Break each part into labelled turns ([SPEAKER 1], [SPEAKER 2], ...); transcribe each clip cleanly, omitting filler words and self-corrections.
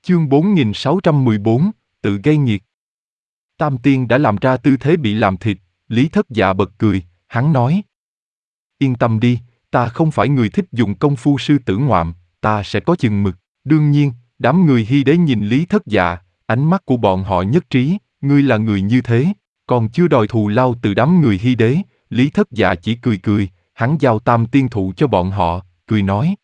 [SPEAKER 1] Chương 4614, tự gây nghiệt. Tam Tiên đã làm ra tư thế bị làm thịt, Lý Thất Dạ bật cười, hắn nói. Yên tâm đi, ta không phải người thích dùng công phu sư tử ngoạm, ta sẽ có chừng mực. Đương nhiên, đám người Hy Đế nhìn Lý Thất Dạ, ánh mắt của bọn họ nhất trí, ngươi là người như thế, còn chưa đòi thù lao từ đám người Hy Đế, Lý Thất Dạ chỉ cười cười, hắn giao Tam Tiên thụ cho bọn họ, cười nói.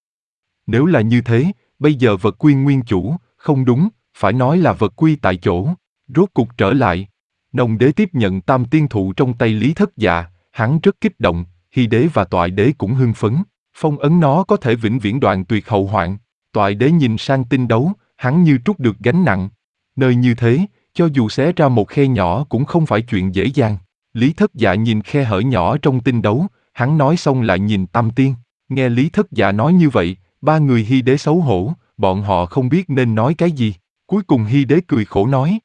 [SPEAKER 1] Nếu là như thế, bây giờ vật quy nguyên chủ, không đúng, phải nói là vật quy tại chỗ, rốt cục trở lại. Nông đế tiếp nhận Tam Tiên thụ trong tay Lý Thất Dạ, hắn rất kích động, Hy Đế và Toại Đế cũng hưng phấn, phong ấn nó có thể vĩnh viễn đoạn tuyệt hậu hoạn. Toại Đế nhìn sang tinh đấu, hắn như trút được gánh nặng. Nơi như thế, cho dù xé ra một khe nhỏ cũng không phải chuyện dễ dàng. Lý Thất Dạ nhìn khe hở nhỏ trong tinh đấu, hắn nói xong lại nhìn Tam Tiên. Nghe Lý Thất Dạ nói như vậy, ba người Hy Đế xấu hổ, bọn họ không biết nên nói cái gì. Cuối cùng Hy Đế cười khổ nói.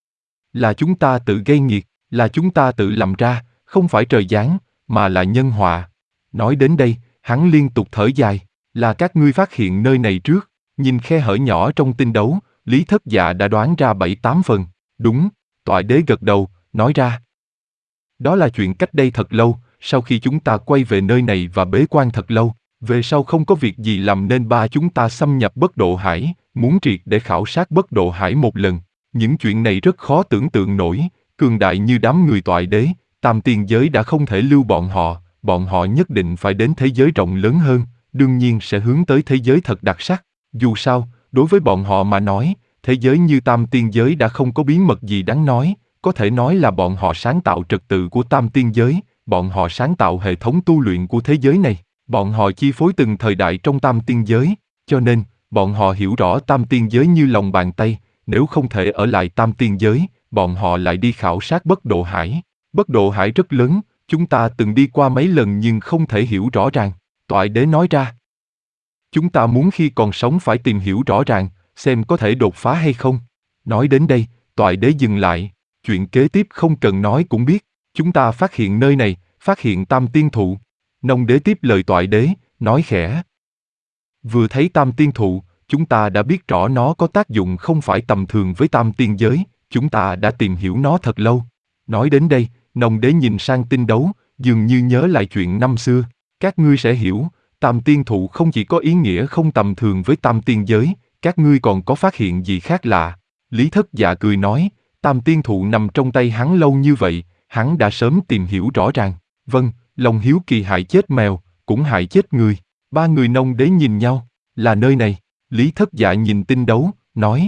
[SPEAKER 1] Là chúng ta tự gây nghiệt, là chúng ta tự làm ra, không phải trời giáng, mà là nhân họa. Nói đến đây, hắn liên tục thở dài, là các ngươi phát hiện nơi này trước, nhìn khe hở nhỏ trong tinh đấu, Lý Thất Dạ đã đoán ra 7-8 phần, đúng, Toại Đế gật đầu, nói ra. Đó là chuyện cách đây thật lâu, sau khi chúng ta quay về nơi này và bế quan thật lâu, về sau không có việc gì làm nên ba chúng ta xâm nhập Bất Độ Hải, muốn triệt để khảo sát Bất Độ Hải một lần. Những chuyện này rất khó tưởng tượng nổi, cường đại như đám người Toại Đế, Tam Tiên giới đã không thể lưu bọn họ nhất định phải đến thế giới rộng lớn hơn, đương nhiên sẽ hướng tới thế giới thật đặc sắc. Dù sao, đối với bọn họ mà nói, thế giới như Tam Tiên giới đã không có bí mật gì đáng nói, có thể nói là bọn họ sáng tạo trật tự của Tam Tiên giới, bọn họ sáng tạo hệ thống tu luyện của thế giới này, bọn họ chi phối từng thời đại trong Tam Tiên giới, cho nên, bọn họ hiểu rõ Tam Tiên giới như lòng bàn tay, nếu không thể ở lại Tam Tiên giới, bọn họ lại đi khảo sát Bất Độ Hải. Bất Độ Hải rất lớn, chúng ta từng đi qua mấy lần nhưng không thể hiểu rõ ràng. Toại Đế nói ra. Chúng ta muốn khi còn sống phải tìm hiểu rõ ràng, xem có thể đột phá hay không. Nói đến đây, Toại Đế dừng lại, chuyện kế tiếp không cần nói cũng biết. Chúng ta phát hiện nơi này, phát hiện Tam Tiên thụ. Nông Đế tiếp lời Toại Đế, nói khẽ. Vừa thấy Tam Tiên thụ, chúng ta đã biết rõ nó có tác dụng không phải tầm thường với Tam Tiên giới, chúng ta đã tìm hiểu nó thật lâu. Nói đến đây, Nông Đế nhìn sang tinh đấu, dường như nhớ lại chuyện năm xưa. Các ngươi sẽ hiểu, Tam Tiên thụ không chỉ có ý nghĩa không tầm thường với Tam Tiên giới, các ngươi còn có phát hiện gì khác lạ. Lý Thất Dạ cười nói, Tam Tiên thụ nằm trong tay hắn lâu như vậy, hắn đã sớm tìm hiểu rõ ràng. Vâng, lòng hiếu kỳ hại chết mèo, cũng hại chết người. Ba người Nông Đế nhìn nhau, là nơi này. Lý Thất Dạ nhìn tinh đấu, nói.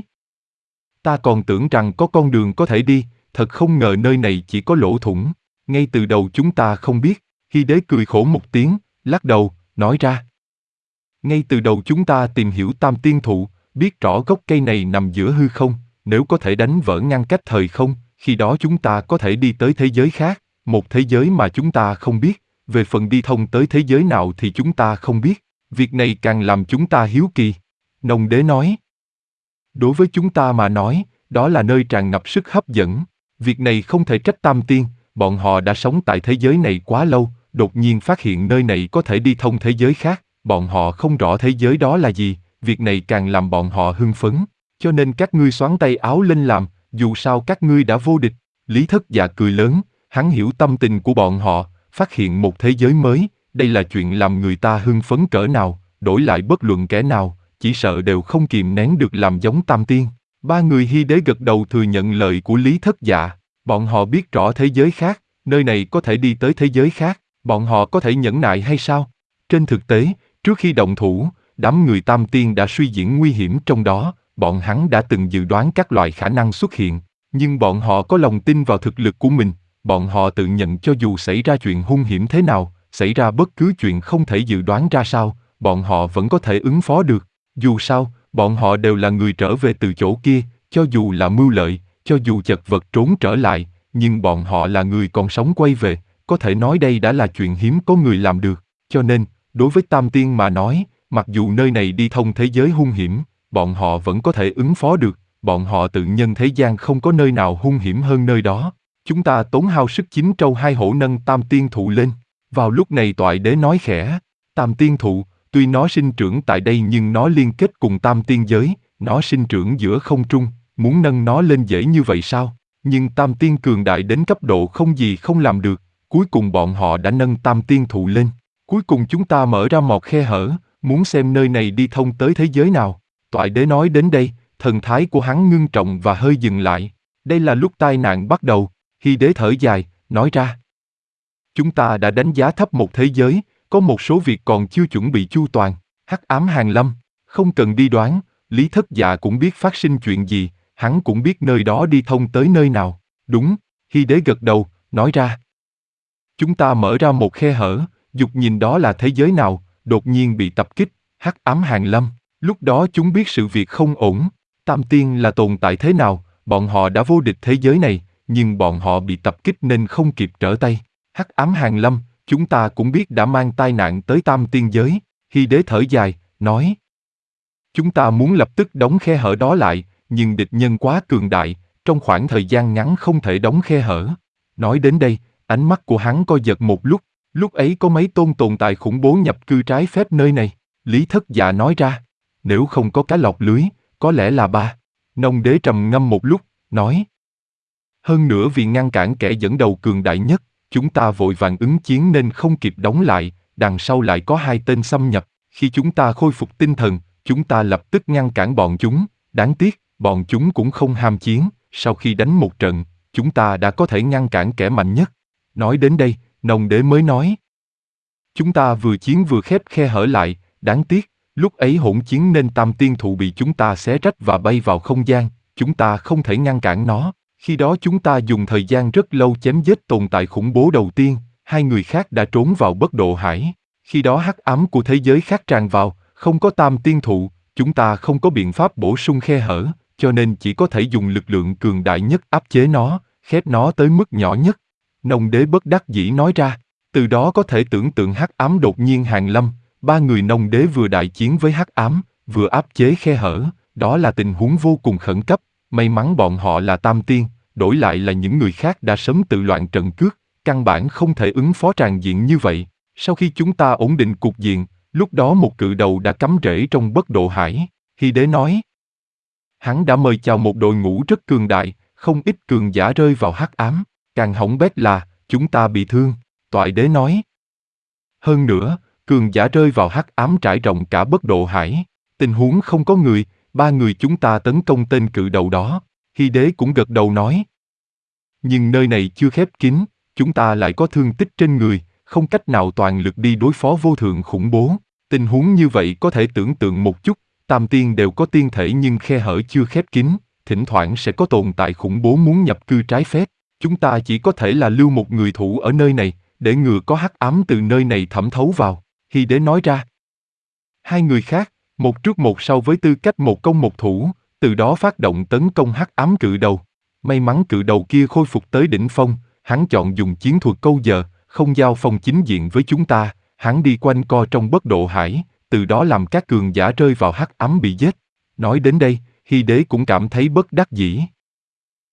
[SPEAKER 1] Ta còn tưởng rằng có con đường có thể đi, thật không ngờ nơi này chỉ có lỗ thủng. Ngay từ đầu chúng ta không biết. Hy Đế cười khổ một tiếng, lắc đầu, nói ra. Ngay từ đầu chúng ta tìm hiểu Tam Tiên thụ, biết rõ gốc cây này nằm giữa hư không, nếu có thể đánh vỡ ngăn cách thời không, khi đó chúng ta có thể đi tới thế giới khác, một thế giới mà chúng ta không biết, về phần đi thông tới thế giới nào thì chúng ta không biết, việc này càng làm chúng ta hiếu kỳ. Nông Đế nói. Đối với chúng ta mà nói, đó là nơi tràn ngập sức hấp dẫn, việc này không thể trách Tam Tiên, bọn họ đã sống tại thế giới này quá lâu, đột nhiên phát hiện nơi này có thể đi thông thế giới khác, bọn họ không rõ thế giới đó là gì, việc này càng làm bọn họ hưng phấn, cho nên các ngươi xoắn tay áo lên làm, dù sao các ngươi đã vô địch. Lý Thất Dạ cười lớn, hắn hiểu tâm tình của bọn họ, phát hiện một thế giới mới, đây là chuyện làm người ta hưng phấn cỡ nào, đổi lại bất luận kẻ nào, chỉ sợ đều không kìm nén được làm giống Tam Tiên. Ba người Hy Đế gật đầu thừa nhận lời của Lý Thất Dạ, bọn họ biết rõ thế giới khác, nơi này có thể đi tới thế giới khác, bọn họ có thể nhẫn nại hay sao? Trên thực tế, trước khi động thủ, đám người Tam Tiên đã suy diễn nguy hiểm trong đó, bọn hắn đã từng dự đoán các loại khả năng xuất hiện, nhưng bọn họ có lòng tin vào thực lực của mình, bọn họ tự nhận cho dù xảy ra chuyện hung hiểm thế nào, xảy ra bất cứ chuyện không thể dự đoán ra sao, bọn họ vẫn có thể ứng phó được. Dù sao, bọn họ đều là người trở về từ chỗ kia, cho dù là mưu lợi, cho dù chật vật trốn trở lại, nhưng bọn họ là người còn sống quay về, có thể nói đây đã là chuyện hiếm có người làm được. Cho nên, đối với Tam Tiên mà nói, mặc dù nơi này đi thông thế giới hung hiểm, bọn họ vẫn có thể ứng phó được, bọn họ tự nhân thế gian không có nơi nào hung hiểm hơn nơi đó. Chúng ta tốn hao sức chín trâu hai hổ nâng Tam Tiên thụ lên. Vào lúc này Toại Đế nói khẽ, Tam Tiên thụ, tuy nó sinh trưởng tại đây nhưng nó liên kết cùng Tam Tiên giới, Nó sinh trưởng giữa không trung, muốn nâng nó lên dễ như vậy sao? Nhưng tam tiên cường đại đến cấp độ không gì không làm được, cuối cùng bọn họ đã nâng tam tiên thụ lên. Cuối cùng chúng ta mở ra một khe hở, muốn xem nơi này đi thông tới thế giới nào. Toại đế nói đến đây, thần thái của hắn ngưng trọng và hơi dừng lại. Đây là lúc tai nạn bắt đầu. Hy đế thở dài, nói ra. Chúng ta đã đánh giá thấp một thế giới, có một số việc còn chưa chuẩn bị chu toàn. Hắc ám hàn lâm, không cần đi đoán, Lý Thất Dạ cũng biết phát sinh chuyện gì, hắn cũng biết nơi đó đi thông tới nơi nào. Đúng, Hy đế gật đầu, nói ra. Chúng ta mở ra một khe hở, dục nhìn đó là thế giới nào, đột nhiên bị tập kích, hắc ám hàn lâm. Lúc đó chúng biết sự việc không ổn, tam tiên là tồn tại thế nào, bọn họ đã vô địch thế giới này, nhưng bọn họ bị tập kích nên không kịp trở tay. Hắc ám hàn lâm, chúng ta cũng biết đã mang tai nạn tới tam tiên giới. Hy đế thở dài, nói. Chúng ta muốn lập tức đóng khe hở đó lại, nhưng địch nhân quá cường đại, trong khoảng thời gian ngắn không thể đóng khe hở. Nói đến đây, ánh mắt của hắn co giật một lúc ấy có mấy tồn tại khủng bố nhập cư trái phép nơi này. Lý Thất Dạ nói ra, nếu không có cá lọt lưới, có lẽ là ba. Nông đế trầm ngâm một lúc, nói. Hơn nữa vì ngăn cản kẻ dẫn đầu cường đại nhất, chúng ta vội vàng ứng chiến nên không kịp đóng lại, đằng sau lại có hai tên xâm nhập. Khi chúng ta khôi phục tinh thần, chúng ta lập tức ngăn cản bọn chúng. Đáng tiếc, bọn chúng cũng không ham chiến, sau khi đánh một trận, chúng ta đã có thể ngăn cản kẻ mạnh nhất. Nói đến đây, nông đế mới nói. Chúng ta vừa chiến vừa khép khe hở lại, đáng tiếc, lúc ấy hỗn chiến nên tam tiên thụ bị chúng ta xé rách và bay vào không gian, chúng ta không thể ngăn cản nó. Khi đó chúng ta dùng thời gian rất lâu chém giết tồn tại khủng bố đầu tiên, hai người khác đã trốn vào bất độ hải. Khi đó hắc ám của thế giới khác tràn vào, không có tam tiên thụ, chúng ta không có biện pháp bổ sung khe hở, cho nên chỉ có thể dùng lực lượng cường đại nhất áp chế nó, khép nó tới mức nhỏ nhất. Nông đế bất đắc dĩ nói ra, từ đó có thể tưởng tượng hắc ám đột nhiên hàng lâm, ba người nông đế vừa đại chiến với hắc ám, vừa áp chế khe hở, đó là tình huống vô cùng khẩn cấp, may mắn bọn họ là tam tiên, đổi lại là những người khác đã sớm tự loạn trận cước, căn bản không thể ứng phó tràn diện như vậy. Sau khi chúng ta ổn định cục diện, lúc đó một cự đầu đã cắm rễ trong bất độ hải, Hy đế nói. Hắn đã mời chào một đội ngũ rất cường đại, không ít cường giả rơi vào hắc ám, càng hỏng bét là, chúng ta bị thương, Toại đế nói. Hơn nữa, cường giả rơi vào hắc ám trải rộng cả bất độ hải, tình huống không có người, ba người chúng ta tấn công tên cự đầu đó, Hy đế cũng gật đầu nói. Nhưng nơi này chưa khép kín, chúng ta lại có thương tích trên người, không cách nào toàn lực đi đối phó vô thượng khủng bố. Tình huống như vậy có thể tưởng tượng một chút, tam tiên đều có tiên thể nhưng khe hở chưa khép kín, thỉnh thoảng sẽ có tồn tại khủng bố muốn nhập cư trái phép. Chúng ta chỉ có thể là lưu một người thủ ở nơi này, để ngừa có hắc ám từ nơi này thẩm thấu vào, Hy đế nói ra. Hai người khác, một trước một sau với tư cách một công một thủ, từ đó phát động tấn công hắc ám cự đầu. May mắn cự đầu kia khôi phục tới đỉnh phong, hắn chọn dùng chiến thuật câu giờ, không giao phong chính diện với chúng ta, hắn đi quanh co trong bất độ hải, từ đó làm các cường giả rơi vào hắc ám bị giết. Nói đến đây, Hy đế cũng cảm thấy bất đắc dĩ.